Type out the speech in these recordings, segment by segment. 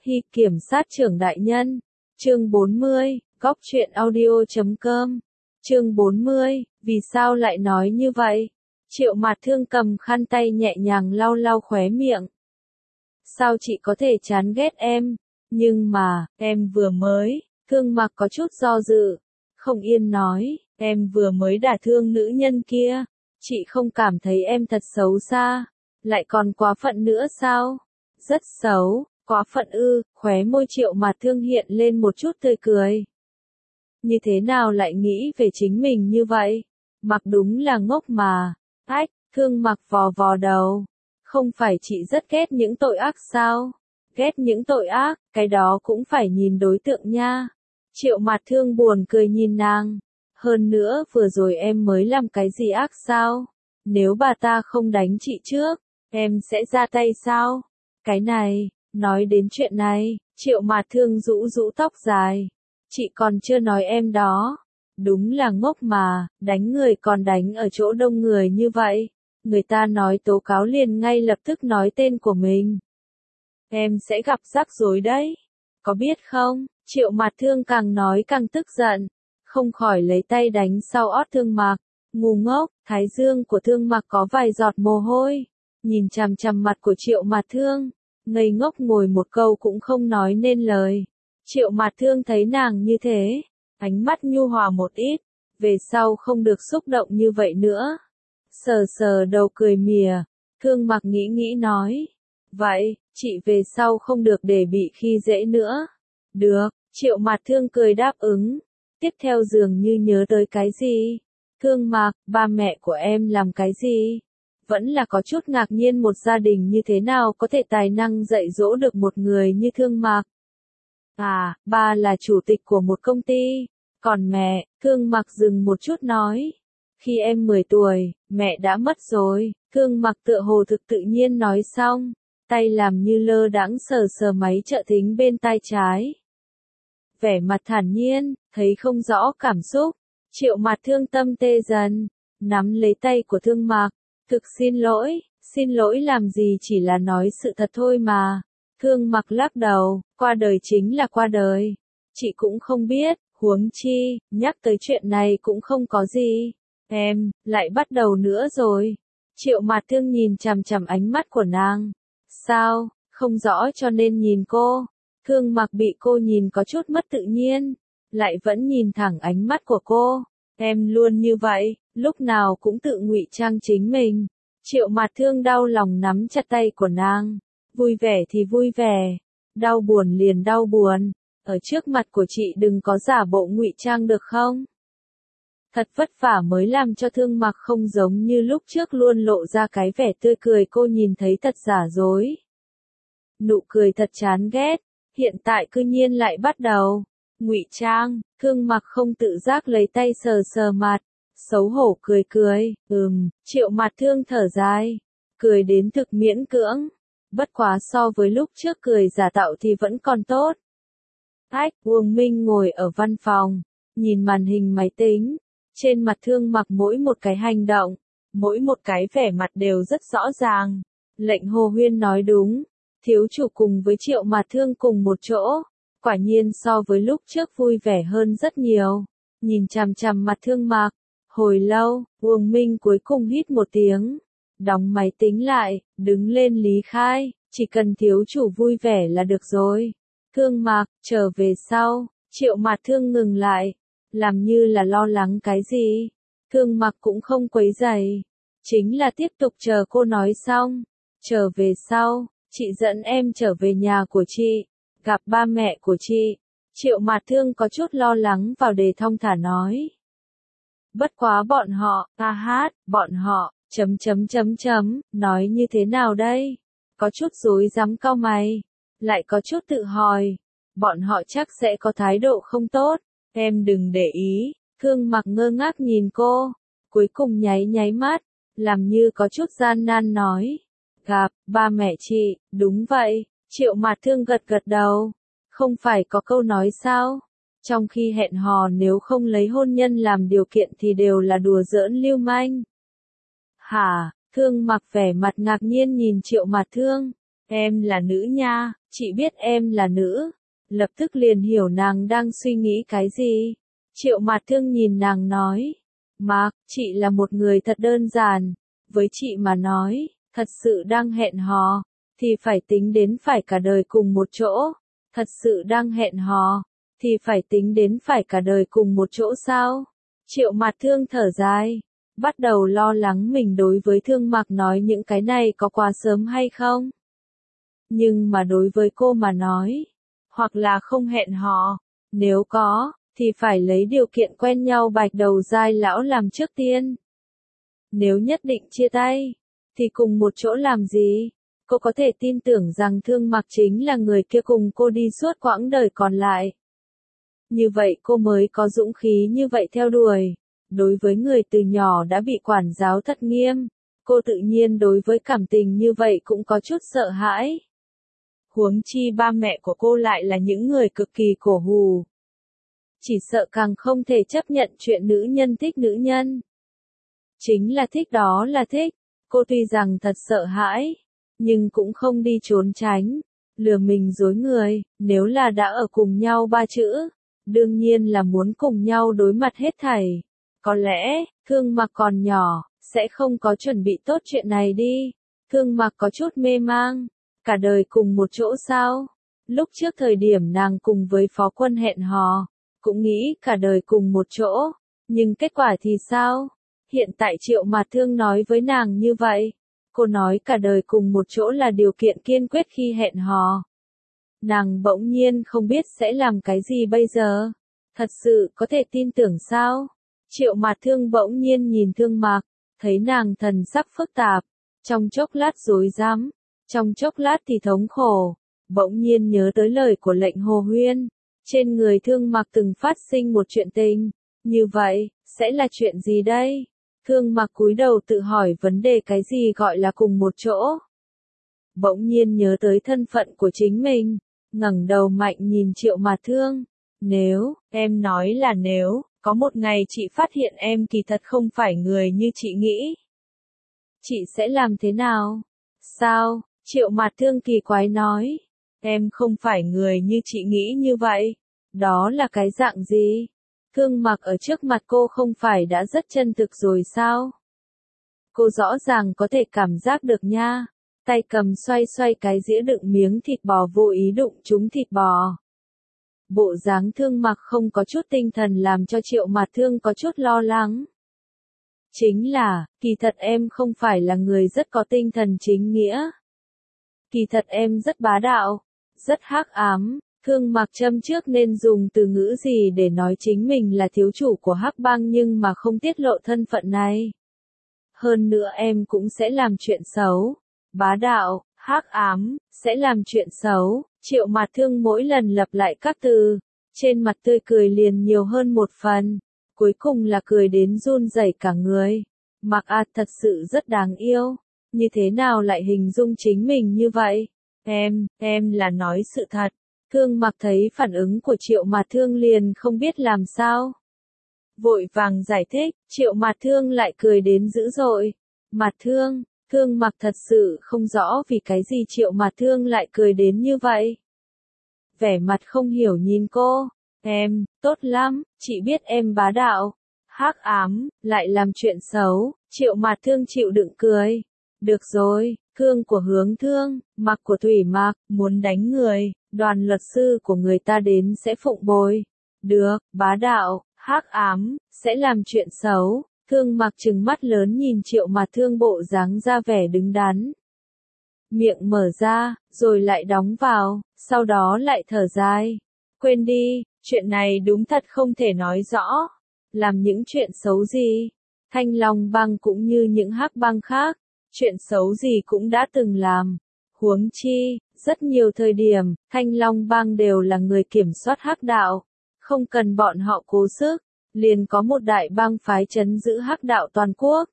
Hy kiểm sát trưởng đại nhân. Chương 40, góc truyện audio.com. Chương 40, vì sao lại nói như vậy? Triệu Mạt Thương cầm khăn tay nhẹ nhàng lau lau khóe miệng. Sao chị có thể chán ghét em? Nhưng mà, em vừa mới, Thương Mặc có chút do dự. Không yên nói, em vừa mới đả thương nữ nhân kia. Chị không cảm thấy em thật xấu xa, lại còn quá phận nữa sao? Rất xấu, quá phận ư? Khóe môi Triệu Mạt Thương hiện lên một chút tươi cười. Như thế nào lại nghĩ về chính mình như vậy? Mặc đúng là ngốc mà. Ách, Thương Mặc vò vò đầu. Không phải chị rất ghét những tội ác sao? Ghét những tội ác, cái đó cũng phải nhìn đối tượng nha. Triệu Mạt Thương buồn cười nhìn nàng. Hơn nữa vừa rồi em mới làm cái gì ác sao? Nếu bà ta không đánh chị trước, em sẽ ra tay sao? Cái này, nói đến chuyện này, Triệu Mạt Thương rũ rũ tóc dài. Chị còn chưa nói em đó. Đúng là ngốc mà, đánh người còn đánh ở chỗ đông người như vậy. Người ta nói tố cáo liền ngay lập tức nói tên của mình. Em sẽ gặp rắc rối đấy. Có biết không? Triệu Mạt Thương càng nói càng tức giận. Không khỏi lấy tay đánh sau ót Thương Mặc. Ngu ngốc, thái dương của Thương Mặc có vài giọt mồ hôi. Nhìn chằm chằm mặt của Triệu Mạt Thương. Ngây ngốc ngồi một câu cũng không nói nên lời. Triệu Mạt Thương thấy nàng như thế. Ánh mắt nhu hòa một ít. Về sau không được xúc động như vậy nữa. Sờ sờ đầu cười mỉa. Thương Mặc nghĩ nghĩ nói. Vậy, chị về sau không được để bị khi dễ nữa. Được, Triệu Mạt Thương cười đáp ứng. Tiếp theo dường như nhớ tới cái gì. Thương Mặc, ba mẹ của em làm cái gì? Vẫn là có chút ngạc nhiên một gia đình như thế nào có thể tài năng dạy dỗ được một người như Thương Mặc. À, ba là chủ tịch của một công ty. Còn mẹ, Thương Mặc dừng một chút nói. Khi em 10 tuổi, mẹ đã mất rồi. Thương Mặc tựa hồ thực tự nhiên nói xong. Tay làm như lơ đãng sờ sờ máy trợ thính bên tai trái. Vẻ mặt thản nhiên, thấy không rõ cảm xúc. Triệu Mạt Thương tâm tê dần, nắm lấy tay của Thương Mặc. Thực xin lỗi làm gì chỉ là nói sự thật thôi mà. Thương Mặc lắc đầu, qua đời chính là qua đời. Chị cũng không biết, huống chi, nhắc tới chuyện này cũng không có gì. Em, lại bắt đầu nữa rồi. Triệu Mạt Thương nhìn chằm chằm ánh mắt của nàng. Sao, không rõ cho nên nhìn cô. Thương Mặc bị cô nhìn có chút mất tự nhiên, lại vẫn nhìn thẳng ánh mắt của cô. Em luôn như vậy, lúc nào cũng tự ngụy trang chính mình. Triệu Mạt Thương đau lòng nắm chặt tay của nàng. Vui vẻ thì vui vẻ, đau buồn liền đau buồn. Ở trước mặt của chị đừng có giả bộ ngụy trang được không? Thật vất vả mới làm cho Thương Mặc không giống như lúc trước luôn lộ ra cái vẻ tươi cười cô nhìn thấy thật giả dối. Nụ cười thật chán ghét, hiện tại cư nhiên lại bắt đầu. Ngụy trang, Thương Mặc không tự giác lấy tay sờ sờ mặt, xấu hổ cười cười, Triệu Mạt Thương thở dài, cười đến thực miễn cưỡng. Bất quá so với lúc trước cười giả tạo thì vẫn còn tốt. Ách, Uông Minh ngồi ở văn phòng, nhìn màn hình máy tính. Trên mặt Thương Mặc mỗi một cái hành động, mỗi một cái vẻ mặt đều rất rõ ràng. Lệnh Hồ Huyên nói đúng, thiếu chủ cùng với Triệu Mạt Thương cùng một chỗ. Quả nhiên so với lúc trước vui vẻ hơn rất nhiều. Nhìn chằm chằm mặt Thương Mặc, hồi lâu, Uông Minh cuối cùng hít một tiếng. Đóng máy tính lại, đứng lên lý khai, chỉ cần thiếu chủ vui vẻ là được rồi. Thương Mặc, trở về sau, Triệu Mạt Thương ngừng lại. Làm như là lo lắng cái gì. Thương Mặc cũng không quấy rầy. Chính là tiếp tục chờ cô nói xong. Trở về sau, chị dẫn em trở về nhà của chị. Gặp ba mẹ của chị. Triệu Mạt Thương có chút lo lắng vào đề thong thả nói. Bất quá bọn họ, bọn họ, nói như thế nào đây? Có chút rối rắm cau mày. Lại có chút tự hỏi. Bọn họ chắc sẽ có thái độ không tốt. Em đừng để ý. Thương Mặc ngơ ngác nhìn cô. Cuối cùng nháy nháy mắt. Làm như có chút gian nan nói. Gặp, ba mẹ chị, đúng vậy. Triệu Mạt Thương gật gật đầu. Không phải có câu nói sao? Trong khi hẹn hò nếu không lấy hôn nhân làm điều kiện thì đều là đùa giỡn lưu manh. Hả? Thương Mặc vẻ mặt ngạc nhiên nhìn Triệu Mạt Thương. Em là nữ nha, Chị biết em là nữ. Lập tức liền hiểu nàng đang suy nghĩ cái gì. Triệu Mạt Thương nhìn nàng nói. Mạc, chị là một người thật đơn giản. Với chị mà nói, thật sự đang hẹn hò, thì phải tính đến phải cả đời cùng một chỗ. Thật sự đang hẹn hò, thì phải tính đến phải cả đời cùng một chỗ sao? Triệu Mạt Thương thở dài, bắt đầu lo lắng mình đối với Thương Mạc nói những cái này có quá sớm hay không. Nhưng mà đối với cô mà nói, hoặc là không hẹn hò, nếu có, thì phải lấy điều kiện quen nhau bạch đầu giai lão làm trước tiên. Nếu nhất định chia tay, thì cùng một chỗ làm gì? Cô có thể tin tưởng rằng Thương Mạc chính là người kia cùng cô đi suốt quãng đời còn lại. Như vậy cô mới có dũng khí như vậy theo đuổi. Đối với người từ nhỏ đã bị quản giáo thật nghiêm, cô tự nhiên đối với cảm tình như vậy cũng có chút sợ hãi. Huống chi ba mẹ của cô lại là những người cực kỳ cổ hủ. Chỉ sợ càng không thể chấp nhận chuyện nữ nhân thích nữ nhân. Chính là thích đó là thích, cô tuy rằng thật sợ hãi, nhưng cũng không đi trốn tránh, lừa mình dối người, nếu là đã ở cùng nhau ba chữ, đương nhiên là muốn cùng nhau đối mặt hết thảy. Có lẽ, Thương Mạc còn nhỏ, sẽ không có chuẩn bị tốt chuyện này đi. Thương Mạc có chút mê mang, cả đời cùng một chỗ sao? Lúc trước thời điểm nàng cùng với Phó Quân hẹn hò, cũng nghĩ cả đời cùng một chỗ, nhưng kết quả thì sao? Hiện tại Triệu Mạt Thương nói với nàng như vậy. Cô nói cả đời cùng một chỗ là điều kiện kiên quyết khi hẹn hò. Nàng bỗng nhiên không biết sẽ làm cái gì bây giờ. Thật sự có thể tin tưởng sao? Triệu Mạt Thương bỗng nhiên nhìn Thương Mạc, thấy nàng thần sắc phức tạp, trong chốc lát rối rắm, trong chốc lát thì thống khổ, bỗng nhiên nhớ tới lời của lệnh Hồ Huyên. Trên người Thương Mạc từng phát sinh một chuyện tình, như vậy, sẽ là chuyện gì đây? Thương Mạc cúi đầu tự hỏi vấn đề cái gì gọi là cùng một chỗ. Bỗng nhiên nhớ tới thân phận của chính mình, ngẩng đầu mạnh nhìn Triệu Mạt Thương. Nếu, em nói là nếu, có một ngày chị phát hiện em kỳ thật không phải người như chị nghĩ. Chị sẽ làm thế nào? Sao? Triệu Mạt Thương kỳ quái nói. Em không phải người như chị nghĩ như vậy. Đó là cái dạng gì? Thương Mạc ở trước mặt cô không phải đã rất chân thực rồi sao? Cô rõ ràng có thể cảm giác được nha. Tay cầm xoay xoay cái dĩa đựng miếng thịt bò vô ý đụng trúng thịt bò. Bộ dáng Thương Mạc không có chút tinh thần làm cho Triệu Mạt Thương có chút lo lắng. Chính là, kỳ thật em không phải là người rất có tinh thần chính nghĩa. Kỳ thật em rất bá đạo, rất hắc ám. Thương Mạc châm trước nên dùng từ ngữ gì để nói chính mình là thiếu chủ của Hắc Bang nhưng mà không tiết lộ thân phận này. Hơn nữa em cũng sẽ làm chuyện xấu. Bá đạo, hắc ám, sẽ làm chuyện xấu. Triệu Mạt Thương mỗi lần lặp lại các từ, trên mặt tươi cười liền nhiều hơn một phần. Cuối cùng là cười đến run rẩy cả người. Mạc Ạt thật sự rất đáng yêu. Như thế nào lại hình dung chính mình như vậy? Em là nói sự thật. Thương Mạc thấy phản ứng của Triệu Mạt Thương liền không biết làm sao. Vội vàng giải thích, Triệu Mạt Thương lại cười đến dữ dội. Mạt Thương, Thương Mạc thật sự không rõ vì cái gì Triệu Mạt Thương lại cười đến như vậy. Vẻ mặt không hiểu nhìn cô. Em, tốt lắm, chị biết em bá đạo. Hắc ám, lại làm chuyện xấu. Triệu Mạt Thương chịu đựng cười. Được rồi, thương của Hướng Thương, Mạc của Thủy Mạc, muốn đánh người, đoàn luật sư của người ta đến sẽ phụng bồi. Được, bá đạo, hắc ám, sẽ làm chuyện xấu. Thương Mạc trừng mắt lớn nhìn Triệu Mạt Thương bộ dáng ra vẻ đứng đắn. Miệng mở ra, rồi lại đóng vào, sau đó lại thở dài. Quên đi, chuyện này đúng thật không thể nói rõ. Làm những chuyện xấu gì? Thanh Long Bang cũng như những hắc bang khác, chuyện xấu gì cũng đã từng làm. Huống chi, rất nhiều thời điểm, Thanh Long Bang đều là người kiểm soát hắc đạo. Không cần bọn họ cố sức, liền có một đại bang phái trấn giữ hắc đạo toàn quốc.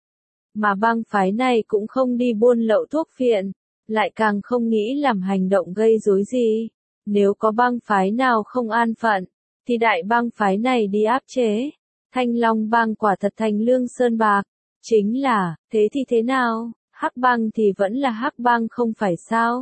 Mà bang phái này cũng không đi buôn lậu thuốc phiện, lại càng không nghĩ làm hành động gây rối gì. Nếu có bang phái nào không an phận, thì đại bang phái này đi áp chế. Thanh Long Bang quả thật thành Lương Sơn Bạc. Chính là, thế thì thế nào? Hắc bang thì vẫn là hắc bang không phải sao?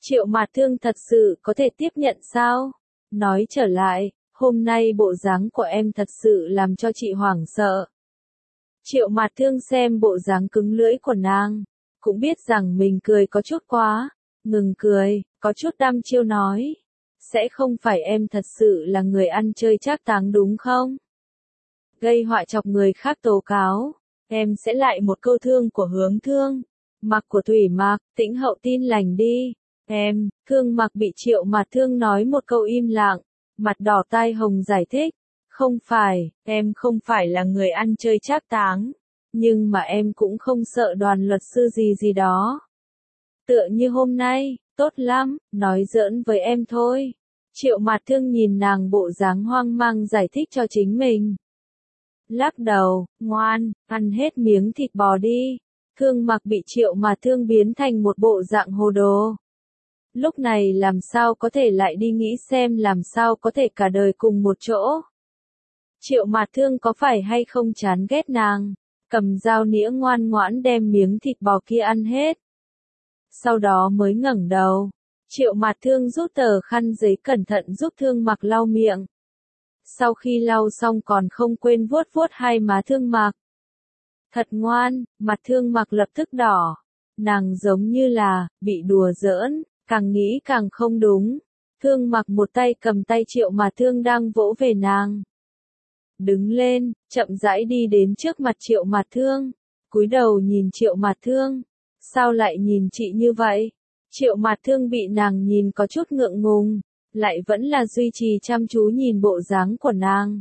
Triệu Mạt Thương thật sự có thể tiếp nhận sao? Nói trở lại, hôm nay bộ dáng của em thật sự làm cho chị hoảng sợ. Triệu Mạt Thương xem bộ dáng cứng lưỡi của nàng, cũng biết rằng mình cười có chút quá, ngừng cười, có chút đăm chiêu nói. Sẽ không phải em thật sự là người ăn chơi trác táng đúng không? Gây họa chọc người khác tố cáo, em sẽ lại một câu thương của Hướng Thương, Mặc của Thủy Mặc, Tĩnh Hậu tin lành đi. Em, Thương Mặc bị Triệu Mạt Thương nói một câu im lặng, mặt đỏ tai hồng giải thích. Không phải, em không phải là người ăn chơi trác táng, nhưng mà em cũng không sợ đoàn luật sư gì đó. Tựa như hôm nay, tốt lắm, nói giỡn với em thôi. Triệu Mạt Thương nhìn nàng bộ dáng hoang mang giải thích cho chính mình. Lắc đầu, ngoan, ăn hết miếng thịt bò đi. Thương Mặc bị Triệu Mạt Thương biến thành một bộ dạng hồ đồ. Lúc này làm sao có thể lại đi nghĩ xem làm sao có thể cả đời cùng một chỗ. Triệu Mạt Thương có phải hay không chán ghét nàng, cầm dao nĩa ngoan ngoãn đem miếng thịt bò kia ăn hết. Sau đó mới ngẩng đầu, Triệu Mạt Thương rút tờ khăn giấy cẩn thận giúp Thương Mặc lau miệng. Sau khi lau xong còn không quên vuốt vuốt hai má Thương Mặc. Thật ngoan, mặt Thương Mặc lập tức đỏ. Nàng giống như là, bị đùa giỡn, càng nghĩ càng không đúng. Thương Mặc một tay cầm tay Triệu Mạt Thương đang vỗ về nàng. Đứng lên, chậm rãi đi đến trước mặt Triệu Mạt Thương, cúi đầu nhìn Triệu Mạt Thương. Sao lại nhìn chị như vậy? Triệu Mạt Thương bị nàng nhìn có chút ngượng ngùng, lại vẫn là duy trì chăm chú nhìn bộ dáng của nàng.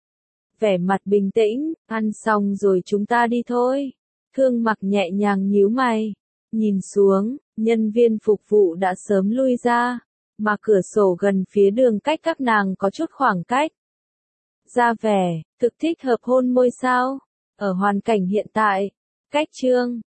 Vẻ mặt bình tĩnh, ăn xong rồi chúng ta đi thôi. Thương Mặc nhẹ nhàng nhíu mày, nhìn xuống, nhân viên phục vụ đã sớm lui ra, mà cửa sổ gần phía đường cách các nàng có chút khoảng cách. Ra vẻ, thực thích hợp hôn môi sao? Ở hoàn cảnh hiện tại, cách chương